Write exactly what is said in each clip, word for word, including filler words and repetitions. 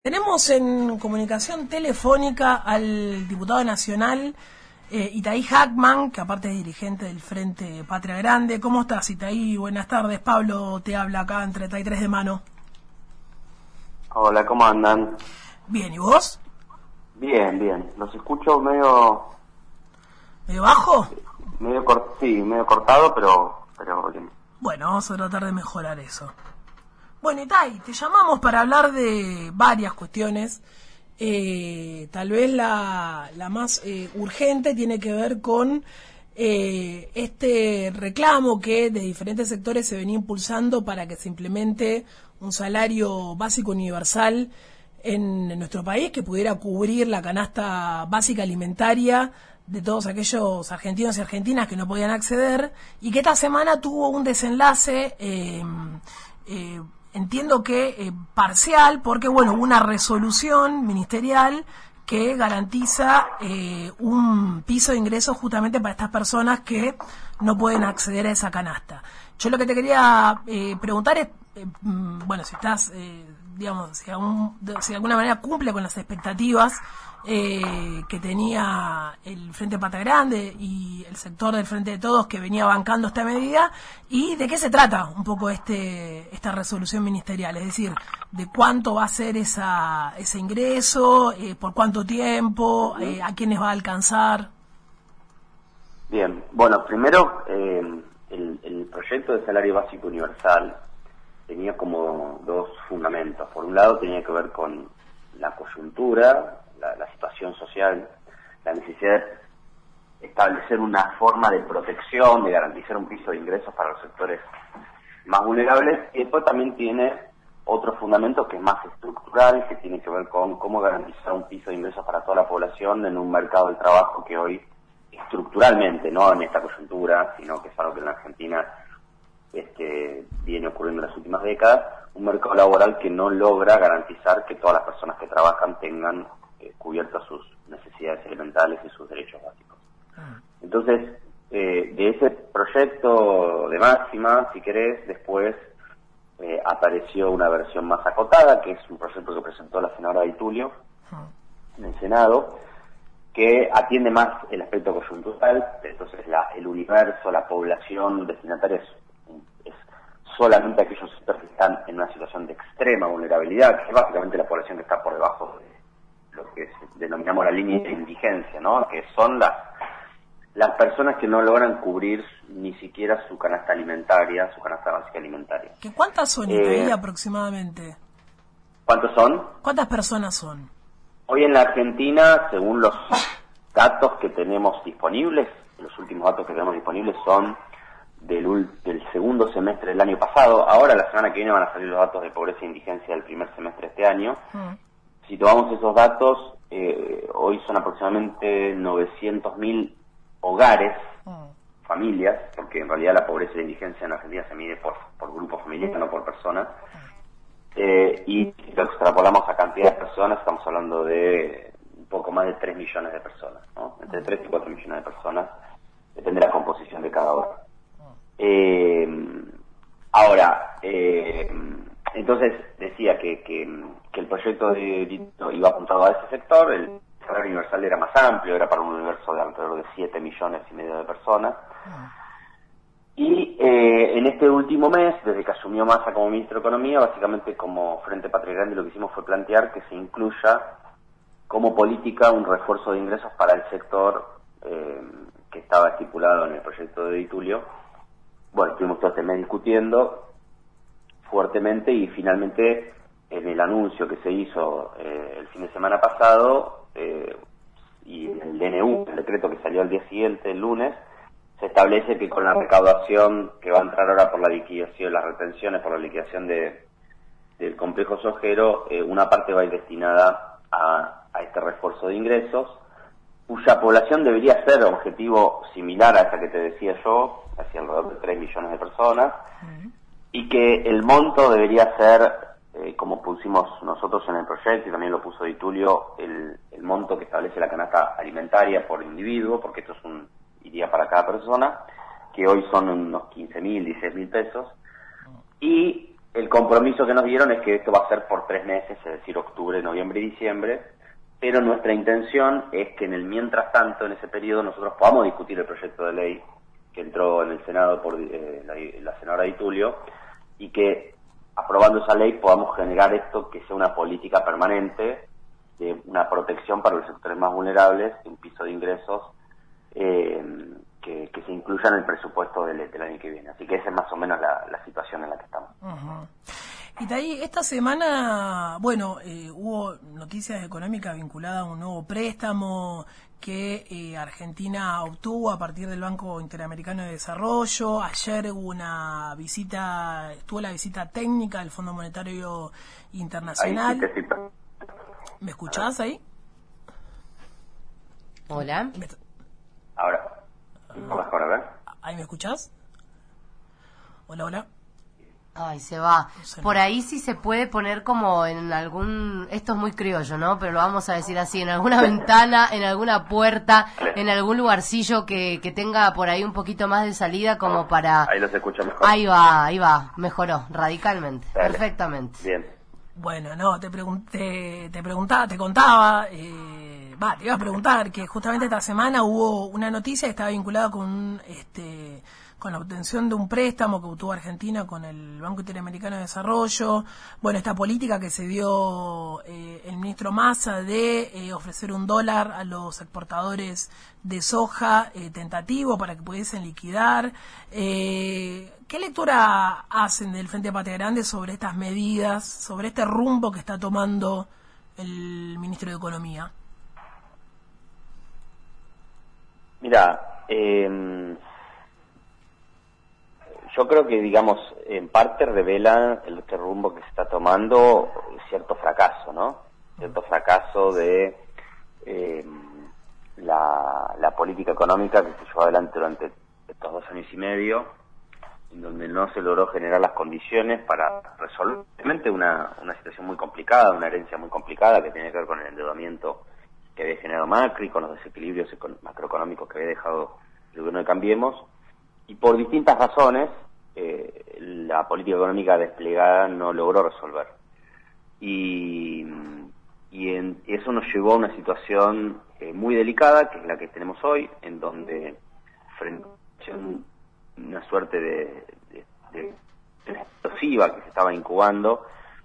Tenemos en comunicación telefónica al diputado nacional eh, Itaí Hackman, que aparte es dirigente del Frente Patria Grande. ¿Cómo estás, Itaí? Buenas tardes. Pablo te habla acá en treinta y tres de mano. Hola, ¿cómo andan? Bien, ¿y vos? Bien, bien. Los escucho medio... ¿Medio bajo? Medio cort... Sí, medio cortado, pero, pero bien. Bueno, vamos a tratar de mejorar eso. Bueno, Itaí, te llamamos para hablar de varias cuestiones. Eh, tal vez la, la más eh, urgente tiene que ver con eh, este reclamo que de diferentes sectores se venía impulsando para que se implemente un salario básico universal en, en nuestro país que pudiera cubrir la canasta básica alimentaria de todos aquellos argentinos y argentinas que no podían acceder, y que esta semana tuvo un desenlace eh, eh, entiendo que eh, parcial, porque bueno, hubo una resolución ministerial que garantiza eh, un piso de ingresos justamente para estas personas que no pueden acceder a esa canasta. Yo lo que te quería eh, preguntar es, eh, bueno, si estás, eh, digamos, si, aún, si de alguna manera cumple con las expectativas eh, que tenía el Frente Patria Grande y el sector del Frente de Todos que venía bancando esta medida, y de qué se trata un poco este esta resolución ministerial, es decir, de cuánto va a ser esa ese ingreso, eh, por cuánto tiempo, eh, a quiénes va a alcanzar. Bien, bueno, primero eh, el, el proyecto de salario básico universal tenía como dos fundamentos. Por un lado tenía que ver con la coyuntura, la, la situación social, la necesidad de establecer una forma de protección, de garantizar un piso de ingresos para los sectores más vulnerables, y después también tiene otro fundamento que es más estructural, que tiene que ver con cómo garantizar un piso de ingresos para toda la población en un mercado del trabajo que hoy estructuralmente, no en esta coyuntura, sino que es algo que en la Argentina este, viene ocurriendo en las últimas décadas, un mercado laboral que no logra garantizar que todas las personas que trabajan tengan eh, cubiertas sus necesidades elementales y sus derechos básicos. Entonces, eh, de ese proyecto de máxima, si querés, después eh, apareció una versión más acotada, que es un proyecto que presentó la senadora Di Tulio en el Senado, que atiende más el aspecto coyuntural. Entonces la, el universo, la población destinataria es, es solamente aquellos sectores que están en una situación de extrema vulnerabilidad, que es básicamente la población que está por debajo de lo que denominamos la línea de indigencia, ¿no? Que son las, las personas que no logran cubrir ni siquiera su canasta alimentaria, su canasta básica alimentaria. ¿Qué cuántas son, eh, ahí aproximadamente? ¿Cuántos son? ¿Cuántas personas son? Hoy en la Argentina, según los datos que tenemos disponibles, los últimos datos que tenemos disponibles son del, del segundo semestre del año pasado. Ahora, la semana que viene, van a salir los datos de pobreza e indigencia del primer semestre de este año. Mm. Si tomamos esos datos, eh, hoy son aproximadamente novecientos mil hogares, mm. familias, porque en realidad la pobreza e la indigencia en Argentina se mide por, por grupo familiar, mm. no por persona. Eh, y si lo extrapolamos a cantidad de personas, estamos hablando de un poco más de tres millones de personas, ¿no? Entre tres y cuatro millones de personas, depende de la composición de cada hogar. Eh, ahora, eh, entonces decía que, que, que el proyecto de, iba apuntado a ese sector. El salario universal era más amplio, era para un universo de alrededor de siete millones y medio de personas. Y eh, en este último mes, desde que asumió Massa como ministro de Economía, básicamente como Frente Patria Grande lo que hicimos fue plantear que se incluya como política un refuerzo de ingresos para el sector eh, que estaba estipulado en el proyecto de Di Tulio. Bueno, estuvimos todo este mes discutiendo fuertemente y finalmente en el anuncio que se hizo eh, el fin de semana pasado eh, y el D N U, el decreto que salió al día siguiente, el lunes, se establece que con la recaudación que va a entrar ahora por la liquidación, las retenciones por la liquidación de, del complejo sojero, eh, una parte va a ir destinada a, a este refuerzo de ingresos, cuya población debería ser objetivo similar a esa que te decía yo, hacia alrededor de tres millones de personas, uh-huh. y que el monto debería ser, eh, como pusimos nosotros en el proyecto, y también lo puso Di Tulio, el, el monto que establece la canasta alimentaria por individuo, porque esto es un iría para cada persona, que hoy son unos quince mil, dieciséis mil pesos, y el compromiso que nos dieron es que esto va a ser por tres meses, es decir, octubre, noviembre y diciembre, pero nuestra intención es que en el mientras tanto, en ese periodo, nosotros podamos discutir el proyecto de ley que entró en el Senado por eh, la, la senadora Di Tulio, y que aprobando esa ley podamos generar esto que sea una política permanente, de una protección para los sectores más vulnerables, un piso de ingresos eh, que, que se incluya en el presupuesto del, del año que viene. Así que esa es más o menos la, la situación en la que estamos. Uh-huh. Y de ahí, esta semana, bueno, eh, hubo noticias económicas vinculadas a un nuevo préstamo que eh, Argentina obtuvo a partir del Banco Interamericano de Desarrollo. Ayer hubo una visita, estuvo la visita técnica del Fondo Monetario Internacional. Ahí sí te cito. ¿Me escuchás ahí? Hola. ¿Me... Ahora. Mejor, a ver. ¿Ahí me escuchás? Hola, hola. Ay, se va. Por ahí sí se puede poner como en algún... Esto es muy criollo, ¿no? Pero lo vamos a decir así, en alguna ventana, en alguna puerta, en algún lugarcillo que, que tenga por ahí un poquito más de salida como para... Ahí los escucho mejor. Ahí va, ahí va. Mejoró, radicalmente. Dale. Perfectamente. Bien. Bueno, no, te pregunté, te preguntaba, te contaba... Eh... Va, te iba a preguntar que justamente esta semana hubo una noticia que estaba vinculada con este con la obtención de un préstamo que obtuvo Argentina con el Banco Interamericano de Desarrollo. Bueno, esta política que se dio eh, el ministro Massa de eh, ofrecer un dólar a los exportadores de soja eh, tentativo para que pudiesen liquidar. Eh, ¿Qué lectura hacen del Frente Patria Grande sobre estas medidas, sobre este rumbo que está tomando el ministro de Economía? Mira, eh, yo creo que, digamos, en parte revela el este rumbo que se está tomando cierto fracaso, ¿no? Cierto fracaso de eh, la, la política económica que se llevó adelante durante estos dos años y medio, en donde no se logró generar las condiciones para resolver realmente una, una situación muy complicada, una herencia muy complicada que tiene que ver con el endeudamiento que había generado Macri, con los desequilibrios macroeconómicos que había dejado el gobierno de Cambiemos, y por distintas razones eh, la política económica desplegada no logró resolver. Y, y en, eso nos llevó a una situación eh, muy delicada, que es la que tenemos hoy, en donde frente a una suerte de, de, de, de explosiva que se estaba incubando,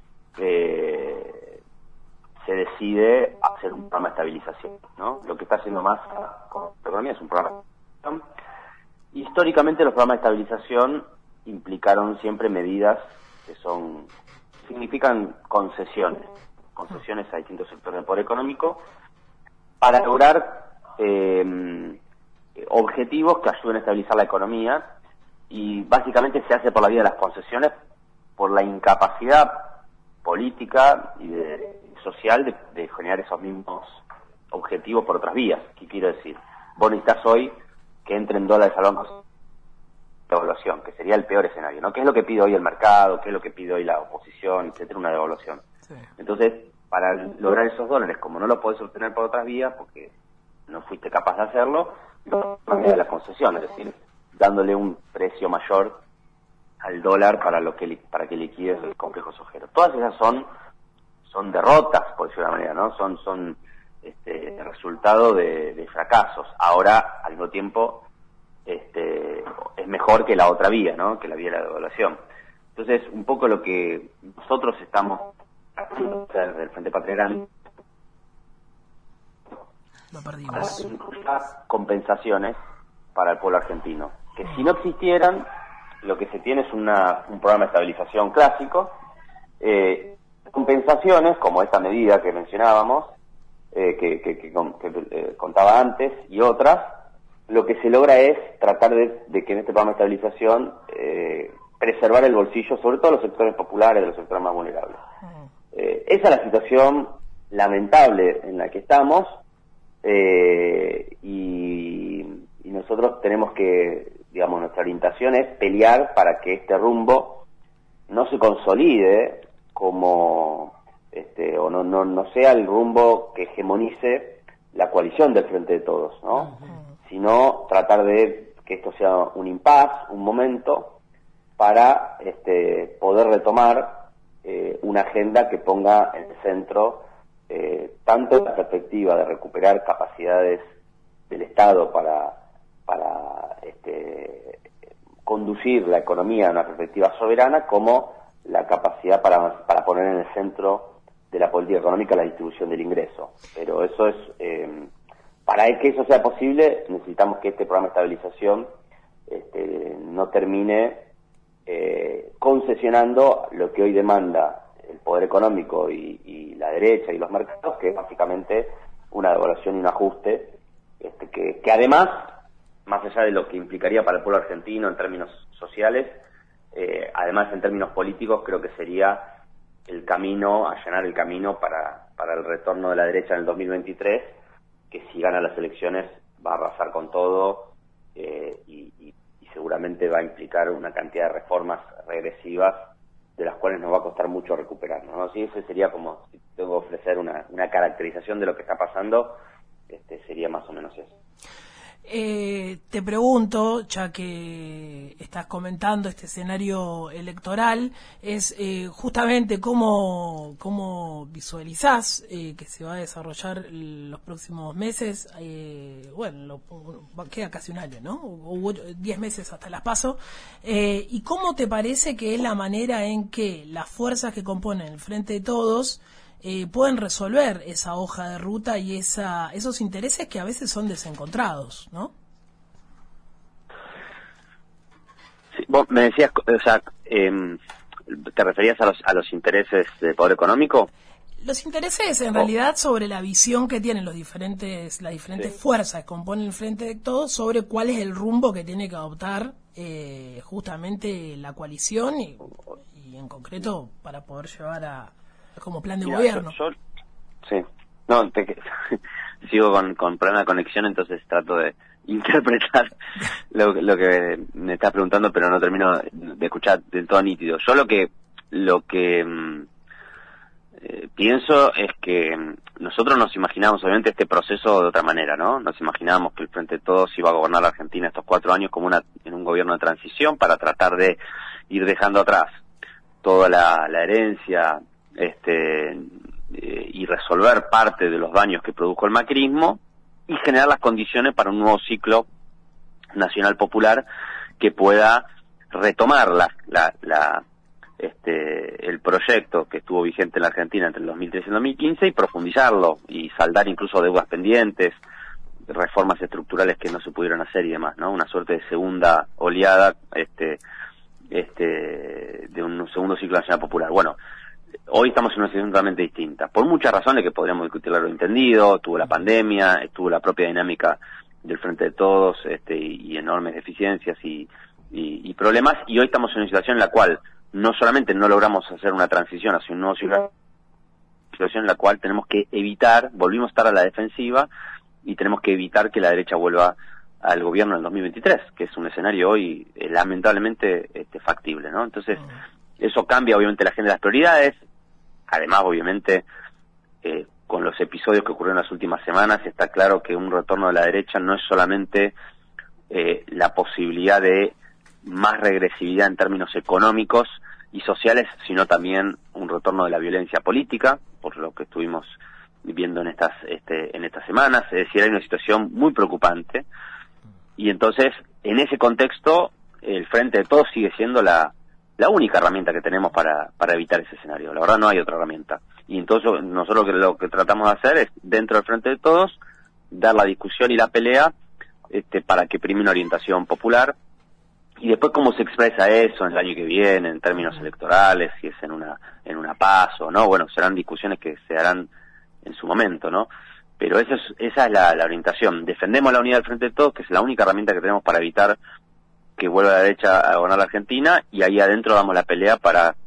eh, se decide hacer un programa de estabilización, ¿no? Lo que está haciendo más con la economía es un programa de estabilización. Históricamente los programas de estabilización implicaron siempre medidas que son significan concesiones, concesiones a distintos sectores del poder económico para lograr eh, objetivos que ayuden a estabilizar la economía, y básicamente se hace por la vía de las concesiones, por la incapacidad política y de social de, de generar esos mismos objetivos por otras vías. ¿Qué quiero decir? Vos necesitas hoy que entren dólares al banco de devaluación, que sería el peor escenario, ¿no? ¿Qué es lo que pide hoy el mercado? ¿Qué es lo que pide hoy la oposición? Etcétera, una devaluación. Sí. Entonces, para lograr esos dólares, como no lo podés obtener por otras vías, porque no fuiste capaz de hacerlo, de la concesión, es decir, dándole un precio mayor al dólar para lo que para que liquides el complejo sojero. Todas esas son son derrotas, por decirlo de una manera, ¿no? Son son este resultado de, de fracasos. Ahora, al mismo tiempo, este es mejor que la otra vía, ¿no? Que la vía de la devaluación. Entonces, un poco lo que nosotros estamos haciendo desde el Frente Patria Grande, lo perdimos. Compensaciones para el pueblo argentino, que si no existieran, lo que se tiene es una, un programa de estabilización clásico, eh, compensaciones como esta medida que mencionábamos, eh, que, que, que, que eh, contaba antes, y otras. Lo que se logra es tratar de, de que en este programa de estabilización eh, preservar el bolsillo, sobre todo de los sectores populares, de los sectores más vulnerables. Eh, esa es la situación lamentable en la que estamos, eh, y, y nosotros tenemos que, digamos, nuestra orientación es pelear para que este rumbo no se consolide como, este, o no, no, no sea el rumbo que hegemonice la coalición del Frente de Todos, ¿no? Uh-huh. Sino tratar de que esto sea un impas, un momento para este, poder retomar eh, una agenda que ponga en el centro eh, tanto la perspectiva de recuperar capacidades del Estado para, para este, conducir la economía en una perspectiva soberana, como la capacidad para, para poner en el centro de la política económica la distribución del ingreso. Pero eso es, eh, para que eso sea posible, necesitamos que este programa de estabilización este, no termine eh, concesionando lo que hoy demanda el poder económico y, y la derecha y los mercados, que es básicamente una devaluación y un ajuste, este, que, que además, más allá de lo que implicaría para el pueblo argentino en términos sociales, eh, además en términos políticos, creo que sería el camino, allanar el camino para, para el retorno de la derecha en el dos mil veintitrés, que si gana las elecciones va a arrasar con todo eh, y, y, y seguramente va a implicar una cantidad de reformas regresivas de las cuales nos va a costar mucho recuperarnos, ¿no? Así ese sería como, si tengo que ofrecer una, una caracterización de lo que está pasando, este sería más o menos eso. Eh, te pregunto, ya que estás comentando este escenario electoral, es eh, justamente cómo, cómo visualizás eh, que se va a desarrollar los próximos meses. Eh, bueno, lo, queda casi un año, ¿no? Hubo diez meses hasta las PASO. Eh, ¿Y cómo te parece que es la manera en que las fuerzas que componen el Frente de Todos Eh, pueden resolver esa hoja de ruta y esa, esos intereses que a veces son desencontrados, ¿no? Sí, vos me decías, o sea, eh, ¿te referías a los, a los intereses del poder económico? Los intereses, en oh. realidad, sobre la visión que tienen los diferentes, las diferentes sí. fuerzas que componen el Frente de Todos sobre cuál es el rumbo que tiene que adoptar eh, justamente la coalición y, y, en concreto, para poder llevar a como plan de Mira, gobierno. Yo, yo, sí, no, te, sigo con, con problema de conexión, entonces trato de interpretar lo, lo que me estás preguntando, pero no termino de escuchar del todo nítido. Yo lo que lo que eh, pienso es que nosotros nos imaginamos obviamente este proceso de otra manera, ¿no? Nos imaginábamos que el Frente de Todos iba a gobernar la Argentina estos cuatro años como una en un gobierno de transición para tratar de ir dejando atrás toda la, la herencia este eh, y resolver parte de los daños que produjo el macrismo y generar las condiciones para un nuevo ciclo nacional popular que pueda retomar la, la, la este el proyecto que estuvo vigente en la Argentina entre el dos mil trece y el dos mil quince y profundizarlo y saldar incluso deudas pendientes, reformas estructurales que no se pudieron hacer y demás, ¿no? Una suerte de segunda oleada este este de un segundo ciclo nacional popular. Bueno, hoy estamos en una situación totalmente distinta, por muchas razones que podríamos discutir largo entendido. Tuvo la pandemia, estuvo la propia dinámica del Frente de Todos, este, y, y enormes deficiencias y, y, y problemas, y hoy estamos en una situación en la cual no solamente no logramos hacer una transición hacia un nuevo ciclo, situación en la cual tenemos que evitar, volvimos a estar a la defensiva, y tenemos que evitar que la derecha vuelva al gobierno en el dos mil veintitrés, que es un escenario hoy eh, lamentablemente este, factible, ¿no? Entonces, eso cambia obviamente la agenda de las prioridades. Además, obviamente, eh, con los episodios que ocurrieron en las últimas semanas, está claro que un retorno de la derecha no es solamente eh, la posibilidad de más regresividad en términos económicos y sociales, sino también un retorno de la violencia política, por lo que estuvimos viviendo en estas este, en estas semanas. Es decir, hay una situación muy preocupante, y entonces, en ese contexto, el Frente de Todos sigue siendo la la única herramienta que tenemos para para evitar ese escenario. La verdad, no hay otra herramienta. Y entonces nosotros lo que, lo que tratamos de hacer es, dentro del Frente de Todos, dar la discusión y la pelea este, para que prime una orientación popular, y después cómo se expresa eso en el año que viene, en términos electorales, si es en una en una PASO, ¿no? Bueno, serán discusiones que se harán en su momento, ¿no? Pero esa es, esa es la, la orientación. Defendemos la unidad del Frente de Todos, que es la única herramienta que tenemos para evitar que vuelva la derecha a gobernar la Argentina, y ahí adentro damos la pelea para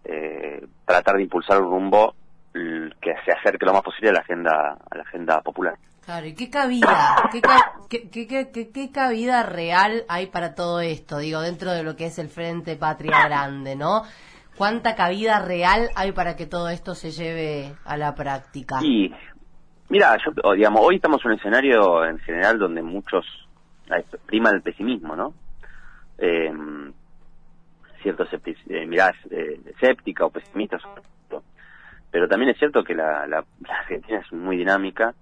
eh, tratar de impulsar un rumbo que se acerque lo más posible a la agenda a la agenda popular. Claro, ¿y qué cabida, qué, qué, qué, qué, qué, qué cabida real hay para todo esto? Digo, dentro de lo que es el Frente Patria Grande, ¿no? ¿Cuánta cabida real hay para que todo esto se lleve a la práctica? Y, mira, yo, digamos, hoy estamos en un escenario en general donde muchos prima el pesimismo, ¿no? Eh, cierta eh, mirada eh, escéptica o pesimista sobre esto. Pero también es cierto que la, la, la Argentina es muy dinámica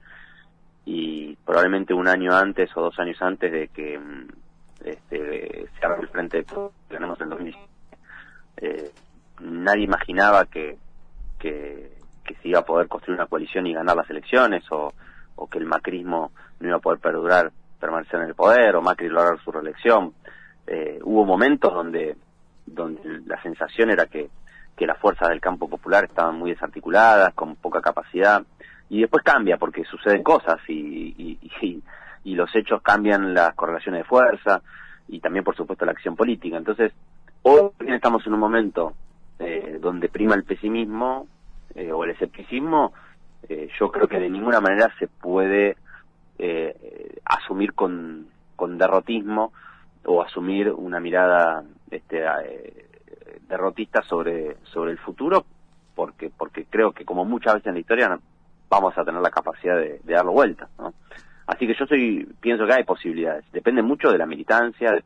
y probablemente un año antes o dos años antes de que este, se abra el frente de todo, que ganamos en dos mil diecinueve, eh, nadie imaginaba que, que, que se iba a poder construir una coalición y ganar las elecciones, o, o que el macrismo no iba a poder perdurar, permanecer en el poder, o Macri lograr su reelección. Eh, hubo momentos donde, donde la sensación era que, que las fuerzas del campo popular estaban muy desarticuladas, con poca capacidad, y después cambia porque suceden cosas y, y, y, y los hechos cambian las correlaciones de fuerza y también por supuesto la acción política. Entonces hoy estamos en un momento eh, donde prima el pesimismo eh, o el escepticismo. eh, yo creo que de ninguna manera se puede eh, asumir con, con derrotismo o asumir una mirada este, eh, derrotista sobre sobre el futuro, porque porque creo que como muchas veces en la historia no, vamos a tener la capacidad de, de darlo vuelta, ¿no? Así que yo soy pienso que hay posibilidades. Depende mucho de la militancia, de,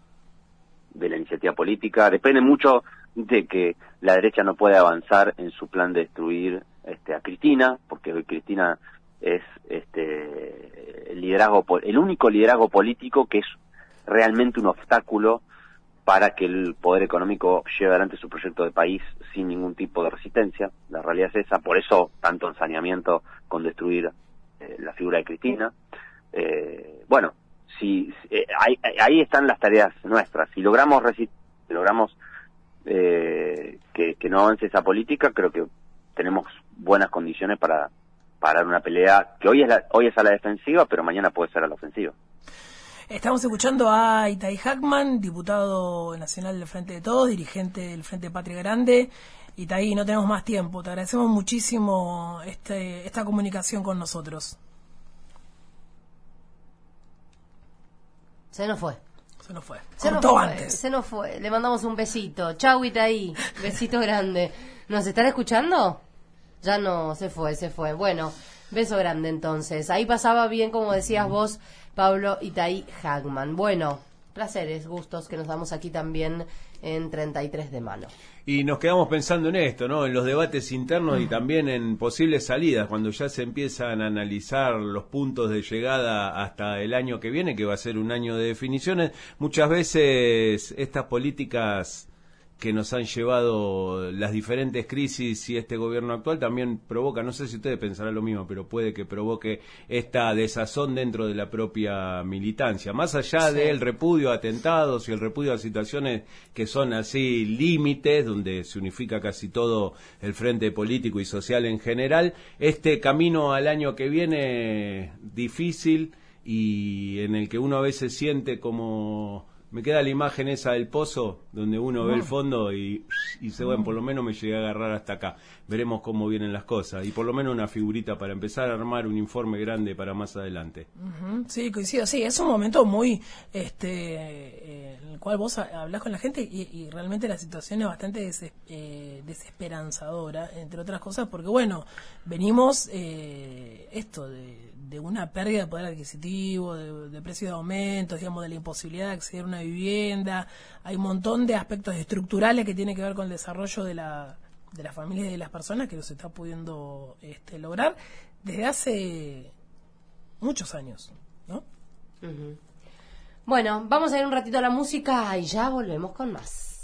de la iniciativa política, depende mucho de que la derecha no puede avanzar en su plan de destruir este, a Cristina, porque hoy Cristina es este el liderazgo, el único liderazgo político que es realmente un obstáculo para que el poder económico lleve adelante su proyecto de país sin ningún tipo de resistencia. La realidad es esa, por eso tanto ensañamiento con destruir eh, la figura de Cristina. Eh, bueno, si eh, ahí, ahí están las tareas nuestras. Si logramos resistir, si logramos eh, que, que no avance esa política, creo que tenemos buenas condiciones para, para dar una pelea que hoy es, la, hoy es a la defensiva, pero mañana puede ser a la ofensiva. Estamos escuchando a Itay Hackman, diputado nacional del Frente de Todos, dirigente del Frente Patria Grande. Itay, no tenemos más tiempo. Te agradecemos muchísimo este, esta comunicación con nosotros. Se nos fue. Se nos fue. Se Cortó nos fue, antes. Se nos fue. Le mandamos un besito. Chau, Itay. Besito grande. ¿Nos están escuchando? Ya no, se fue, se fue. Bueno, beso grande entonces. Ahí pasaba bien, como decías vos, Pablo Itay Hackman. Bueno, placeres, gustos que nos damos aquí también en treinta y tres de mano. Y nos quedamos pensando en esto, ¿no? En los debates internos y también en posibles salidas, cuando ya se empiezan a analizar los puntos de llegada hasta el año que viene, que va a ser un año de definiciones. Muchas veces estas políticas que nos han llevado las diferentes crisis y este gobierno actual también provoca, no sé si ustedes pensarán lo mismo, pero puede que provoque esta desazón dentro de la propia militancia, más allá sí. del repudio a atentados y el repudio a situaciones que son así límites, donde se unifica casi todo el frente político y social en general. Este camino al año que viene difícil y en el que uno a veces siente como... Me queda la imagen esa del pozo, donde uno uh-huh. ve el fondo y, y dice, bueno, por lo menos me llegué a agarrar hasta acá. Veremos cómo vienen las cosas. Y por lo menos una figurita para empezar a armar un informe grande para más adelante. Uh-huh. Sí, coincido. Sí, es un momento muy, este, eh, en el cual vos hablás con la gente y, y realmente la situación es bastante des, eh, desesperanzadora, entre otras cosas, porque, bueno, venimos eh, esto de... de una pérdida de poder adquisitivo, de, de precios de aumentos, digamos, de la imposibilidad de acceder a una vivienda. Hay un montón de aspectos estructurales que tienen que ver con el desarrollo de la de las familias y de las personas que no se está pudiendo este, lograr desde hace muchos años, ¿no? Uh-huh. Bueno, vamos a ir un ratito a la música y ya volvemos con más.